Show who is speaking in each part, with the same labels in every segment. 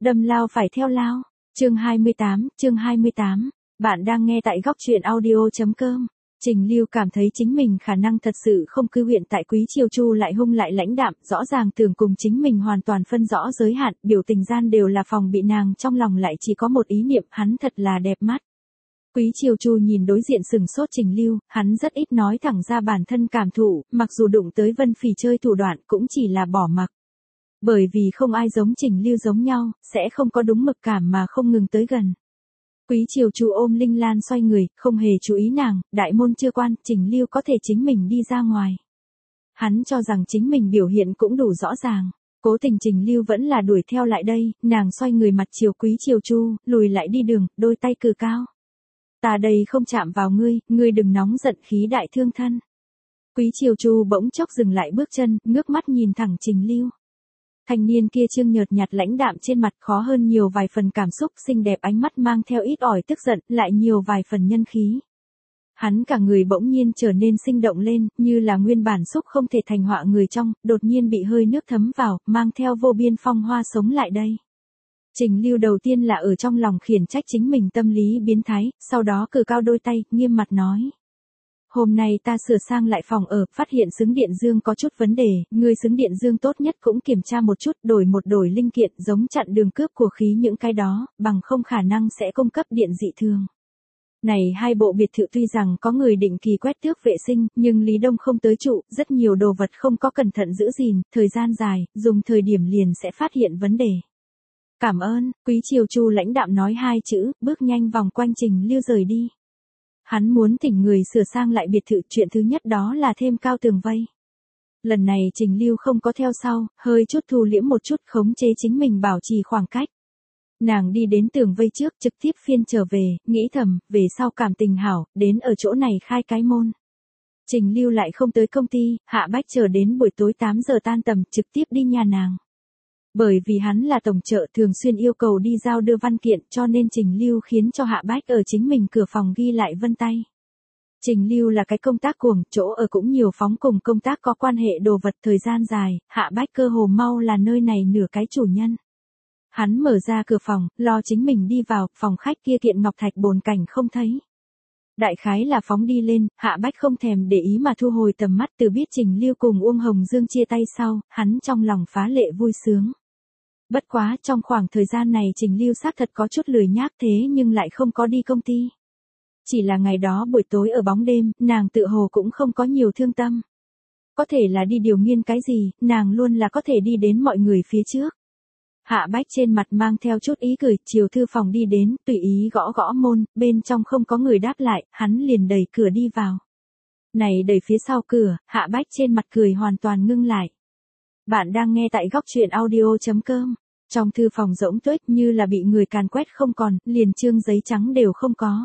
Speaker 1: Đâm lao phải theo lao. Chương 28. Bạn đang nghe tại góc truyện audio.com. Trình Lưu cảm thấy chính mình khả năng thật sự không cư huyện tại Quý Triều Chu lại hung lại lãnh đạm, rõ ràng tưởng cùng chính mình hoàn toàn phân rõ giới hạn, biểu tình gian đều là phòng bị nàng, trong lòng lại chỉ có một ý niệm, hắn thật là đẹp mắt. Quý Triều Chu nhìn đối diện sừng sốt Trình Lưu, hắn rất ít nói thẳng ra bản thân cảm thụ, mặc dù đụng tới Vân Phỉ chơi thủ đoạn cũng chỉ là bỏ mặc. Bởi vì không ai giống Trình Lưu giống nhau, sẽ không có đúng mực cảm mà không ngừng tới gần. Quý Triều Chu ôm Linh Lan xoay người, không hề chú ý nàng, đại môn chưa quan, Trình Lưu có thể chính mình đi ra ngoài. Hắn cho rằng chính mình biểu hiện cũng đủ rõ ràng. Cố tình Trình Lưu vẫn là đuổi theo lại đây, nàng xoay người mặt chiều Quý Triều Chu, lùi lại đi đường, đôi tay cử cao. Ta đây không chạm vào ngươi đừng nóng giận khí đại thương thân. Quý Triều Chu bỗng chốc dừng lại bước chân, ngước mắt nhìn thẳng Trình Lưu. Thanh niên kia trương nhợt nhạt lãnh đạm trên mặt khó hơn nhiều vài phần cảm xúc, xinh đẹp ánh mắt mang theo ít ỏi tức giận, lại nhiều vài phần nhân khí. Hắn cả người bỗng nhiên trở nên sinh động lên, như là nguyên bản xúc không thể thành họa người trong, đột nhiên bị hơi nước thấm vào, mang theo vô biên phong hoa sống lại đây. Trình Lưu đầu tiên là ở trong lòng khiển trách chính mình tâm lý biến thái, sau đó cử cao đôi tay, nghiêm mặt nói. Hôm nay ta sửa sang lại phòng ở, phát hiện xứng điện dương có chút vấn đề, người xứng điện dương tốt nhất cũng kiểm tra một chút, đổi linh kiện giống chặn đường cướp của khí những cái đó, bằng không khả năng sẽ cung cấp điện dị thường. Này hai bộ biệt thự tuy rằng có người định kỳ quét tước vệ sinh, nhưng Lý Đông không tới trụ, rất nhiều đồ vật không có cẩn thận giữ gìn, thời gian dài, dùng thời điểm liền sẽ phát hiện vấn đề. Cảm ơn, Quý Triều Chu lãnh đạm nói hai chữ, bước nhanh vòng quanh Trình Lưu rời đi. Hắn muốn thỉnh người sửa sang lại biệt thự, chuyện thứ nhất đó là thêm cao tường vây. Lần này Trình Lưu không có theo sau, hơi chút thu liễm một chút, khống chế chính mình bảo trì khoảng cách. Nàng đi đến tường vây trước, trực tiếp phiên trở về, nghĩ thầm, về sau cảm tình hảo, đến ở chỗ này khai cái môn. Trình Lưu lại không tới công ty, Hạ Bách chờ đến buổi tối 8 giờ tan tầm, trực tiếp đi nhà nàng. Bởi vì hắn là tổng trợ thường xuyên yêu cầu đi giao đưa văn kiện, cho nên Trình Lưu khiến cho Hạ Bách ở chính mình cửa phòng ghi lại vân tay. Trình Lưu là cái công tác cuồng, chỗ ở cũng nhiều phóng cùng công tác có quan hệ đồ vật, thời gian dài, Hạ Bách cơ hồ mau là nơi này nửa cái chủ nhân. Hắn mở ra cửa phòng, lo chính mình đi vào, phòng khách kia kiện ngọc thạch bồn cảnh không thấy. Đại khái là phóng đi lên, Hạ Bách không thèm để ý mà thu hồi tầm mắt, từ biết Trình Lưu cùng Uông Hồng Dương chia tay sau, hắn trong lòng phá lệ vui sướng. Bất quá, trong khoảng thời gian này Trình Lưu xác thật có chút lười nhác thế nhưng lại không có đi công ty. Chỉ là ngày đó buổi tối ở bóng đêm, nàng tự hồ cũng không có nhiều thương tâm. Có thể là đi điều nghiên cái gì, nàng luôn là có thể đi đến mọi người phía trước. Hạ Bách trên mặt mang theo chút ý cười, chiều thư phòng đi đến, tùy ý gõ gõ môn, bên trong không có người đáp lại, hắn liền đẩy cửa đi vào. Này đẩy phía sau cửa, Hạ Bách trên mặt cười hoàn toàn ngưng lại. Bạn đang nghe tại góc truyện audio.com. Trong thư phòng rỗng tuếch như là bị người càn quét không còn, liền chương giấy trắng đều không có.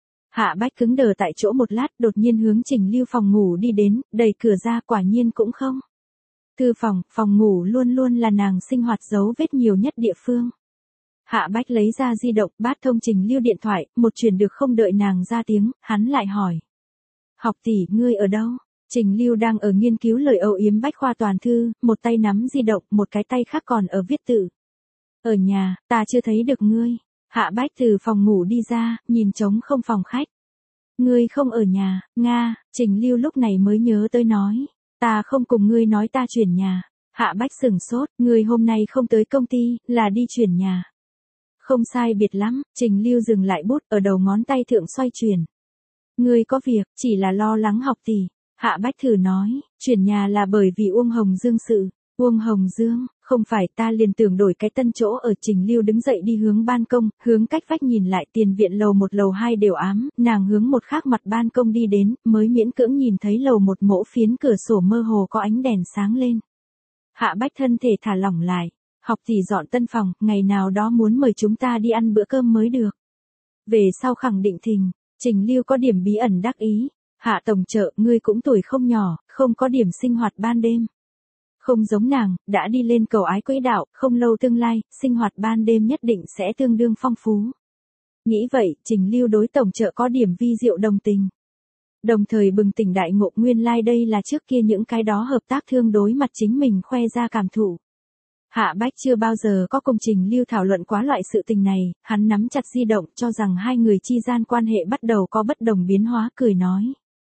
Speaker 1: Hạ Bách cứng đờ tại chỗ một lát, đột nhiên hướng Trình Lưu phòng ngủ đi đến, đẩy cửa ra, quả nhiên cũng không. Thư phòng ngủ luôn luôn là nàng sinh hoạt dấu vết nhiều nhất địa phương. Hạ Bách lấy ra di động, bát thông Trình Lưu điện thoại, một truyền được không đợi nàng ra tiếng, hắn lại hỏi. Học tỷ, ngươi ở đâu? Trình Lưu đang ở nghiên cứu lời âu yếm bách khoa toàn thư, một tay nắm di động, một cái tay khác còn ở viết tự. Ở nhà, ta chưa thấy được ngươi. Hạ Bách từ phòng ngủ đi ra, nhìn trống không phòng khách. Ngươi không ở nhà, Nga, Trình Lưu lúc này mới nhớ tới nói. Ta không cùng ngươi nói ta chuyển nhà. Hạ Bách sửng sốt, ngươi hôm nay không tới công ty, là đi chuyển nhà. Không sai biệt lắm, Trình Lưu dừng lại bút ở đầu ngón tay thượng xoay chuyển. Ngươi có việc, chỉ là lo lắng học tỷ. Hạ Bách thử nói, chuyển nhà là bởi vì Uông Hồng Dương sự. Uông Hồng Dương, không phải, ta liền tưởng đổi cái tân chỗ ở. Trình Lưu đứng dậy đi hướng ban công, hướng cách vách nhìn lại, tiền viện lầu 1 lầu 2 đều ám, nàng hướng một khác mặt ban công đi đến, mới miễn cưỡng nhìn thấy lầu 1 mỗ phiến cửa sổ mơ hồ có ánh đèn sáng lên. Hạ Bách thân thể thả lỏng lại, học tỷ dọn tân phòng, ngày nào đó muốn mời chúng ta đi ăn bữa cơm mới được. Về sau khẳng định thình, Trình Lưu có điểm bí ẩn đắc ý. Hạ tổng trợ, ngươi cũng tuổi không nhỏ, không có điểm sinh hoạt ban đêm. Không giống nàng, đã đi lên cầu ái quỹ đạo, không lâu tương lai, sinh hoạt ban đêm nhất định sẽ tương đương phong phú. Nghĩ vậy, Trình Lưu đối tổng trợ có điểm vi diệu đồng tình. Đồng thời bừng tỉnh đại ngộ, nguyên lai đây là trước kia những cái đó hợp tác thương đối mặt chính mình khoe ra cảm thụ. Hạ Bách chưa bao giờ có cùng Trình Lưu thảo luận quá loại sự tình này, hắn nắm chặt di động cho rằng hai người chi gian quan hệ bắt đầu có bất đồng biến hóa, cười nói.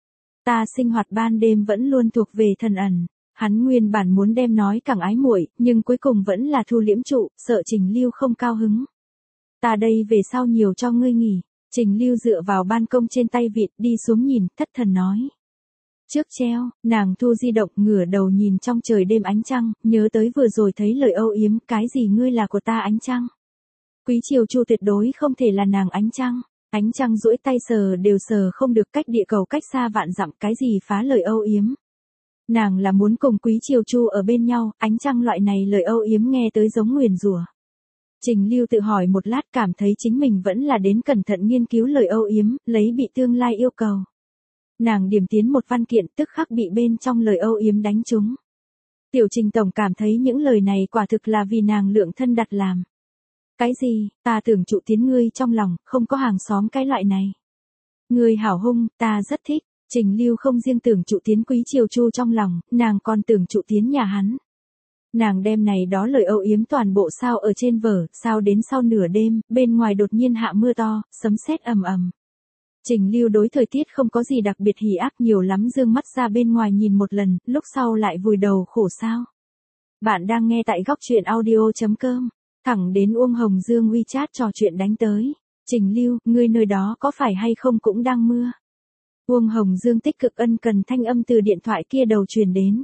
Speaker 1: Ta sinh hoạt ban đêm vẫn luôn thuộc về thần ẩn. Hắn nguyên bản muốn đem nói càng ái muội, nhưng cuối cùng vẫn là thu liễm trụ, sợ Trình Lưu không cao hứng. Ta đây về sau nhiều cho ngươi nghỉ. Trình Lưu dựa vào ban công trên tay vịt đi xuống nhìn, thất thần nói. Trước treo, nàng thu di động ngửa đầu nhìn trong trời đêm ánh trăng, nhớ tới vừa rồi thấy lời âu yếm, cái gì ngươi là của ta ánh trăng. Quý Triều Chu tuyệt đối không thể là nàng ánh trăng. Ánh trăng duỗi tay sờ đều sờ không được, cách địa cầu cách xa vạn dặm, cái gì phá lời âu yếm. Nàng là muốn cùng Quý Triều Chu ở bên nhau, ánh trăng loại này lời âu yếm nghe tới giống nguyền rủa. Trình Lưu tự hỏi một lát, cảm thấy chính mình vẫn là đến cẩn thận nghiên cứu lời âu yếm, lấy bị tương lai yêu cầu. Nàng điểm tiến một văn kiện, tức khắc bị bên trong lời âu yếm đánh trúng. Tiểu Trình tổng cảm thấy những lời này quả thực là vì nàng lượng thân đặt làm. Cái gì, ta tưởng trụ tiến ngươi trong lòng, không có hàng xóm cái loại này. Ngươi hảo hung, ta rất thích. Trình Lưu không riêng tưởng trụ tiến Quý Triều Chu trong lòng, nàng còn tưởng trụ tiến nhà hắn. Nàng đem này đó lời âu yếm toàn bộ sao ở trên vở, sao đến sau nửa đêm, bên ngoài đột nhiên hạ mưa to, sấm sét ầm ầm. Trình Lưu đối thời tiết không có gì đặc biệt hỉ ác, nhiều lắm dương mắt ra bên ngoài nhìn một lần, lúc sau lại vùi đầu khổ sao. Bạn đang nghe tại góc truyện audio.com, thẳng đến Uông Hồng Dương WeChat trò chuyện đánh tới. Trình Lưu, ngươi nơi đó có phải hay không cũng đang mưa. Uông Hồng Dương tích cực ân cần thanh âm từ điện thoại kia đầu truyền đến.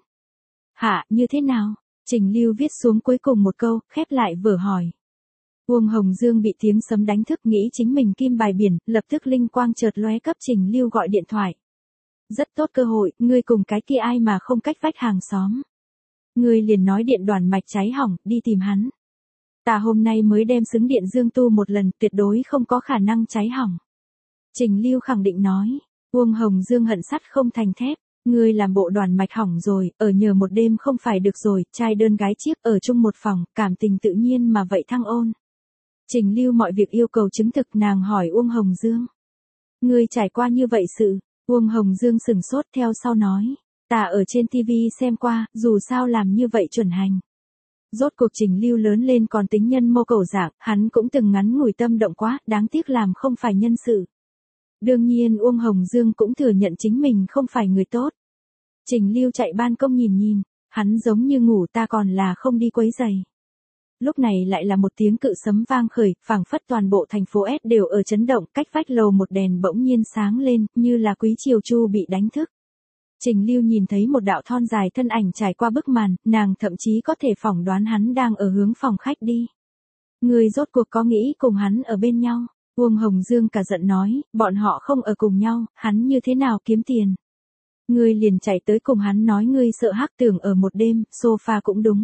Speaker 1: Hả, như thế nào? Trình Lưu viết xuống cuối cùng một câu, khép lại vở hỏi. Uông Hồng Dương bị tiếng sấm đánh thức, nghĩ chính mình kim bài biển, lập tức linh quang chợt lóe, cấp Trình Lưu gọi điện thoại. Rất tốt cơ hội, ngươi cùng cái kia ai mà không cách vách hàng xóm. Ngươi liền nói điện đoàn mạch cháy hỏng, đi tìm hắn. Ta hôm nay mới đem xứng điện dương tu một lần, tuyệt đối không có khả năng cháy hỏng. Trình Lưu khẳng định nói. Uông Hồng Dương hận sắt không thành thép. Ngươi làm bộ đoàn mạch hỏng rồi, ở nhờ một đêm không phải được rồi, trai đơn gái chiếc ở chung một phòng, cảm tình tự nhiên mà vậy thăng ôn. Trình Lưu mọi việc yêu cầu chứng thực, nàng hỏi Uông Hồng Dương. Ngươi trải qua như vậy sự, Uông Hồng Dương sừng sốt theo sau nói. Ta ở trên TV xem qua, dù sao làm như vậy chuẩn hành. Rốt cuộc Trình Lưu lớn lên còn tính nhân mô cầu dạng, hắn cũng từng ngắn ngủi tâm động quá, đáng tiếc làm không phải nhân sự. Đương nhiên Uông Hồng Dương cũng thừa nhận chính mình không phải người tốt. Trình Lưu chạy ban công nhìn nhìn, hắn giống như ngủ, ta còn là không đi quấy giày. Lúc này lại là một tiếng cự sấm vang khởi, phảng phất toàn bộ thành phố S đều ở chấn động, cách vách lầu một đèn bỗng nhiên sáng lên, như là Quý Triều Chu bị đánh thức. Trình Lưu nhìn thấy một đạo thon dài thân ảnh trải qua bức màn, nàng thậm chí có thể phỏng đoán hắn đang ở hướng phòng khách đi. Người rốt cuộc có nghĩ cùng hắn ở bên nhau? Uông Hồng Dương cả giận nói, bọn họ không ở cùng nhau, hắn như thế nào kiếm tiền? Ngươi liền chạy tới cùng hắn nói ngươi sợ hắc, tưởng ở một đêm, sofa cũng đúng.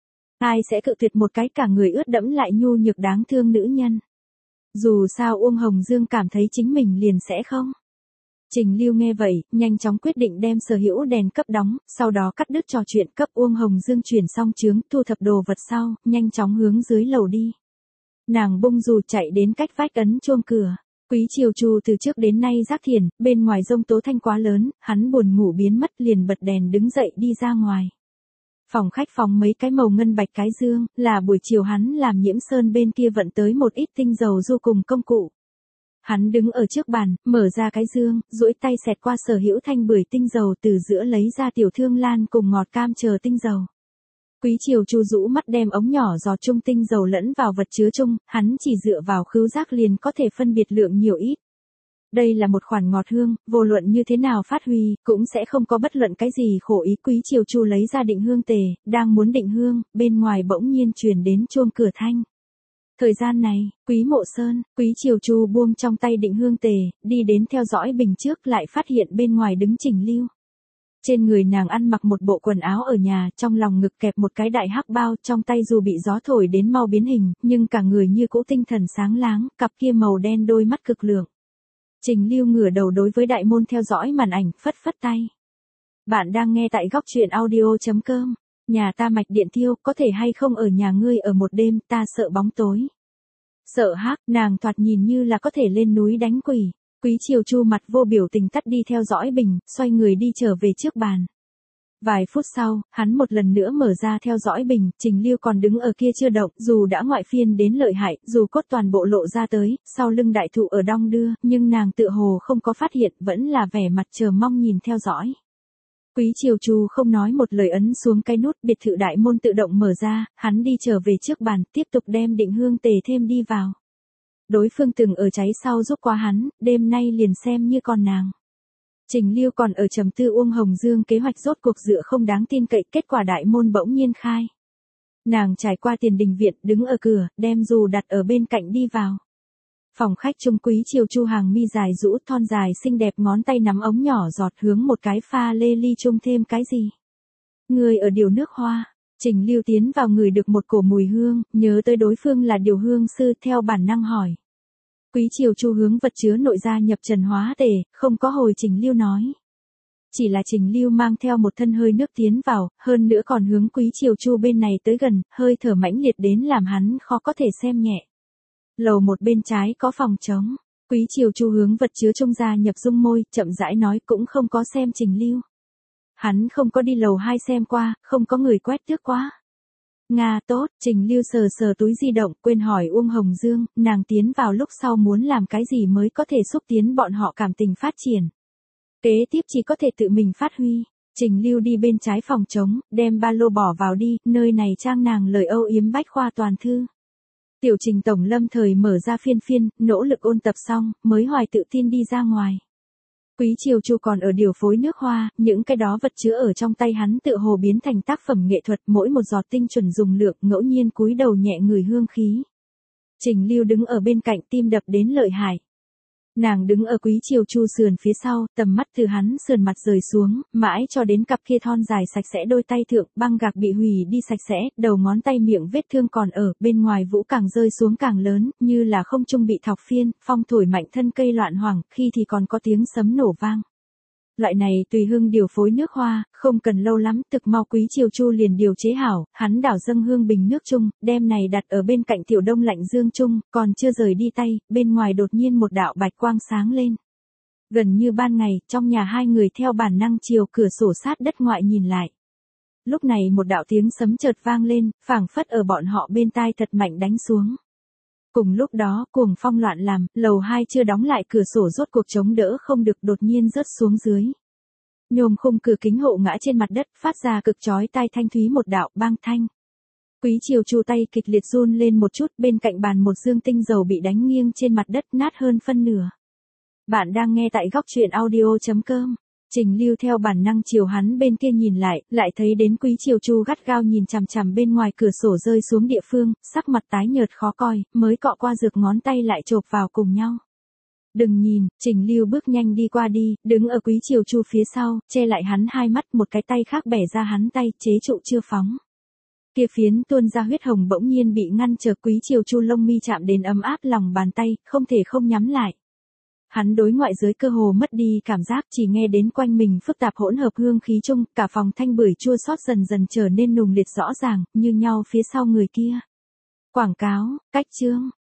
Speaker 1: Ai sẽ cự tuyệt một cái cả người ướt đẫm lại nhu nhược đáng thương nữ nhân? Dù sao Uông Hồng Dương cảm thấy chính mình liền sẽ không. Trình Lưu nghe vậy, nhanh chóng quyết định đem sở hữu đèn cấp đóng, sau đó cắt đứt trò chuyện, cấp Uông Hồng Dương chuyển xong chướng, thu thập đồ vật sau, nhanh chóng hướng dưới lầu đi. Nàng bung dù chạy đến cách vách ấn chuông cửa. Quý Triều Chu từ trước đến nay giác thiền, bên ngoài giông tố thanh quá lớn, hắn buồn ngủ biến mất, liền bật đèn đứng dậy đi ra ngoài. Phòng khách phóng mấy cái màu ngân bạch cái dương, là buổi chiều hắn làm Nhiễm Sơn bên kia vận tới một ít tinh dầu du cùng công cụ. Hắn đứng ở trước bàn, mở ra cái dương, duỗi tay xẹt qua sở hữu thanh bưởi tinh dầu, từ giữa lấy ra tiểu thương lan cùng ngọt cam chờ tinh dầu. Quý Triều Chu rũ mắt đem ống nhỏ giọt chung tinh dầu lẫn vào vật chứa chung, hắn chỉ dựa vào khứu giác liền có thể phân biệt lượng nhiều ít. Đây là một khoản ngọt hương, vô luận như thế nào phát huy, cũng sẽ không có bất luận cái gì khổ ý. Quý Triều Chu lấy ra định hương tề, đang muốn định hương, bên ngoài bỗng nhiên truyền đến chuông cửa thanh. Thời gian này, Quý Mộ Sơn, Quý Triều Chu buông trong tay định hương tề, đi đến theo dõi bình trước, lại phát hiện bên ngoài đứng Trình Lưu. Trên người nàng ăn mặc một bộ quần áo ở nhà, trong lòng ngực kẹp một cái đại hắc bao, trong tay dù bị gió thổi đến mau biến hình, nhưng cả người như cũ tinh thần sáng láng, cặp kia màu đen đôi mắt cực lượng. Trình Lưu ngửa đầu đối với đại môn theo dõi màn ảnh, phất phất tay. Bạn đang nghe tại góc truyện audio.com. Nhà ta mạch điện thiêu, có thể hay không ở nhà ngươi ở một đêm, ta sợ bóng tối. Sợ hắc, nàng thoạt nhìn như là có thể lên núi đánh quỷ. Quý Triều Chu mặt vô biểu tình tắt đi theo dõi bình, xoay người đi trở về trước bàn. Vài phút sau, hắn một lần nữa mở ra theo dõi bình, Trình Lưu còn đứng ở kia chưa động, dù đã ngoại phiên đến lợi hại, dù cốt toàn bộ lộ ra tới, sau lưng đại thụ ở đong đưa, nhưng nàng tựa hồ không có phát hiện, vẫn là vẻ mặt chờ mong nhìn theo dõi. Quý Triều Chu không nói một lời ấn xuống cái nút, biệt thự đại môn tự động mở ra, hắn đi trở về trước bàn, tiếp tục đem định hương tề thêm đi vào. Đối phương từng ở cháy sau giúp qua hắn, đêm nay liền xem như còn nàng. Trình Lưu còn ở trầm tư Uông Hồng Dương kế hoạch rốt cuộc dựa không đáng tin cậy, kết quả đại môn bỗng nhiên khai. Nàng trải qua tiền đình viện, đứng ở cửa, đem dù đặt ở bên cạnh đi vào. Phòng khách trung Quý Triều Chu hàng mi dài rũ, thon dài xinh đẹp, ngón tay nắm ống nhỏ giọt hướng một cái pha lê ly chung thêm cái gì. Người ở điều nước hoa. Trình Lưu tiến vào người được một cổ mùi hương, nhớ tới đối phương là điều hương sư, theo bản năng hỏi. Quý Triều Chu hướng vật chứa nội ra nhập trần hóa tề, không có hồi Trình Lưu nói. Chỉ là Trình Lưu mang theo một thân hơi nước tiến vào, hơn nữa còn hướng Quý Triều Chu bên này tới gần, hơi thở mãnh liệt đến làm hắn khó có thể xem nhẹ. Lầu một bên trái có phòng trống. Quý Triều Chu hướng vật chứa trung ra nhập dung môi, chậm rãi nói, cũng không có xem Trình Lưu. Hắn không có đi lầu 2 xem qua, không có người quét tước quá. Nga tốt, Trình Lưu sờ sờ túi di động, quên hỏi Uông Hồng Dương, nàng tiến vào lúc sau muốn làm cái gì mới có thể xúc tiến bọn họ cảm tình phát triển. Kế tiếp chỉ có thể tự mình phát huy. Trình Lưu đi bên trái phòng trống, đem ba lô bỏ vào đi, nơi này trang nàng lời âu yếm bách khoa toàn thư. Tiểu Trình tổng lâm thời mở ra phiên phiên, nỗ lực ôn tập xong, mới hoài tự tin đi ra ngoài. Quý Triều Chu còn ở điều phối nước hoa, những cái đó vật chứa ở trong tay hắn tựa hồ biến thành tác phẩm nghệ thuật, mỗi một giọt tinh chuẩn dùng lượng, ngẫu nhiên cúi đầu nhẹ ngửi hương khí. Trình Lưu đứng ở bên cạnh, tim đập đến lợi hại. Nàng đứng ở Quý Triều Chu sườn phía sau, tầm mắt từ hắn sườn mặt rời xuống, mãi cho đến cặp kia thon dài sạch sẽ đôi tay thượng, băng gạc bị hủy đi sạch sẽ, đầu ngón tay miệng vết thương còn ở, bên ngoài vũ càng rơi xuống càng lớn, như là không trung bị thọc phiên, phong thổi mạnh thân cây loạn hoảng, khi thì còn có tiếng sấm nổ vang. Loại này tùy hương điều phối nước hoa, không cần lâu lắm, thực mau Quý Triều Chu liền điều chế hảo, hắn đảo dâng hương bình nước chung, đem này đặt ở bên cạnh tiểu đông lạnh dương chung, còn chưa rời đi tay, bên ngoài đột nhiên một đạo bạch quang sáng lên. Gần như ban ngày, trong nhà hai người theo bản năng chiều cửa sổ sát đất ngoại nhìn lại. Lúc này một đạo tiếng sấm chợt vang lên, phảng phất ở bọn họ bên tai thật mạnh đánh xuống. Cùng lúc đó, cuồng phong loạn làm, lầu 2 chưa đóng lại cửa sổ rốt cuộc chống đỡ không được đột nhiên rớt xuống dưới. Nhôm khung cửa kính hộ ngã trên mặt đất, phát ra cực chói tai thanh thúy một đạo bang thanh. Quý Triều Chu tay kịch liệt run lên một chút, bên cạnh bàn một dương tinh dầu bị đánh nghiêng trên mặt đất, nát hơn phân nửa. Bạn đang nghe tại góc truyện audio.com. Trình Lưu theo bản năng chiều hắn bên kia nhìn lại thấy đến Quý Triều Chu gắt gao nhìn chằm chằm bên ngoài cửa sổ rơi xuống địa phương, sắc mặt tái nhợt khó coi, mới cọ qua dược ngón tay lại chộp vào cùng nhau. Đừng nhìn, Trình Lưu bước nhanh đi qua đi, đứng ở Quý Triều Chu phía sau, che lại hắn hai mắt, một cái tay khác bẻ ra hắn tay, chế trụ chưa phóng. Kia phiến tuôn ra huyết hồng bỗng nhiên bị ngăn trở, Quý Triều Chu lông mi chạm đến ấm áp lòng bàn tay, không thể không nhắm lại. Hắn đối ngoại giới cơ hồ mất đi cảm giác, chỉ nghe đến quanh mình phức tạp hỗn hợp hương khí chung, cả phòng thanh bưởi chua xót dần dần trở nên nùng liệt rõ ràng, như nhau phía sau người kia. Quảng cáo, cách chương.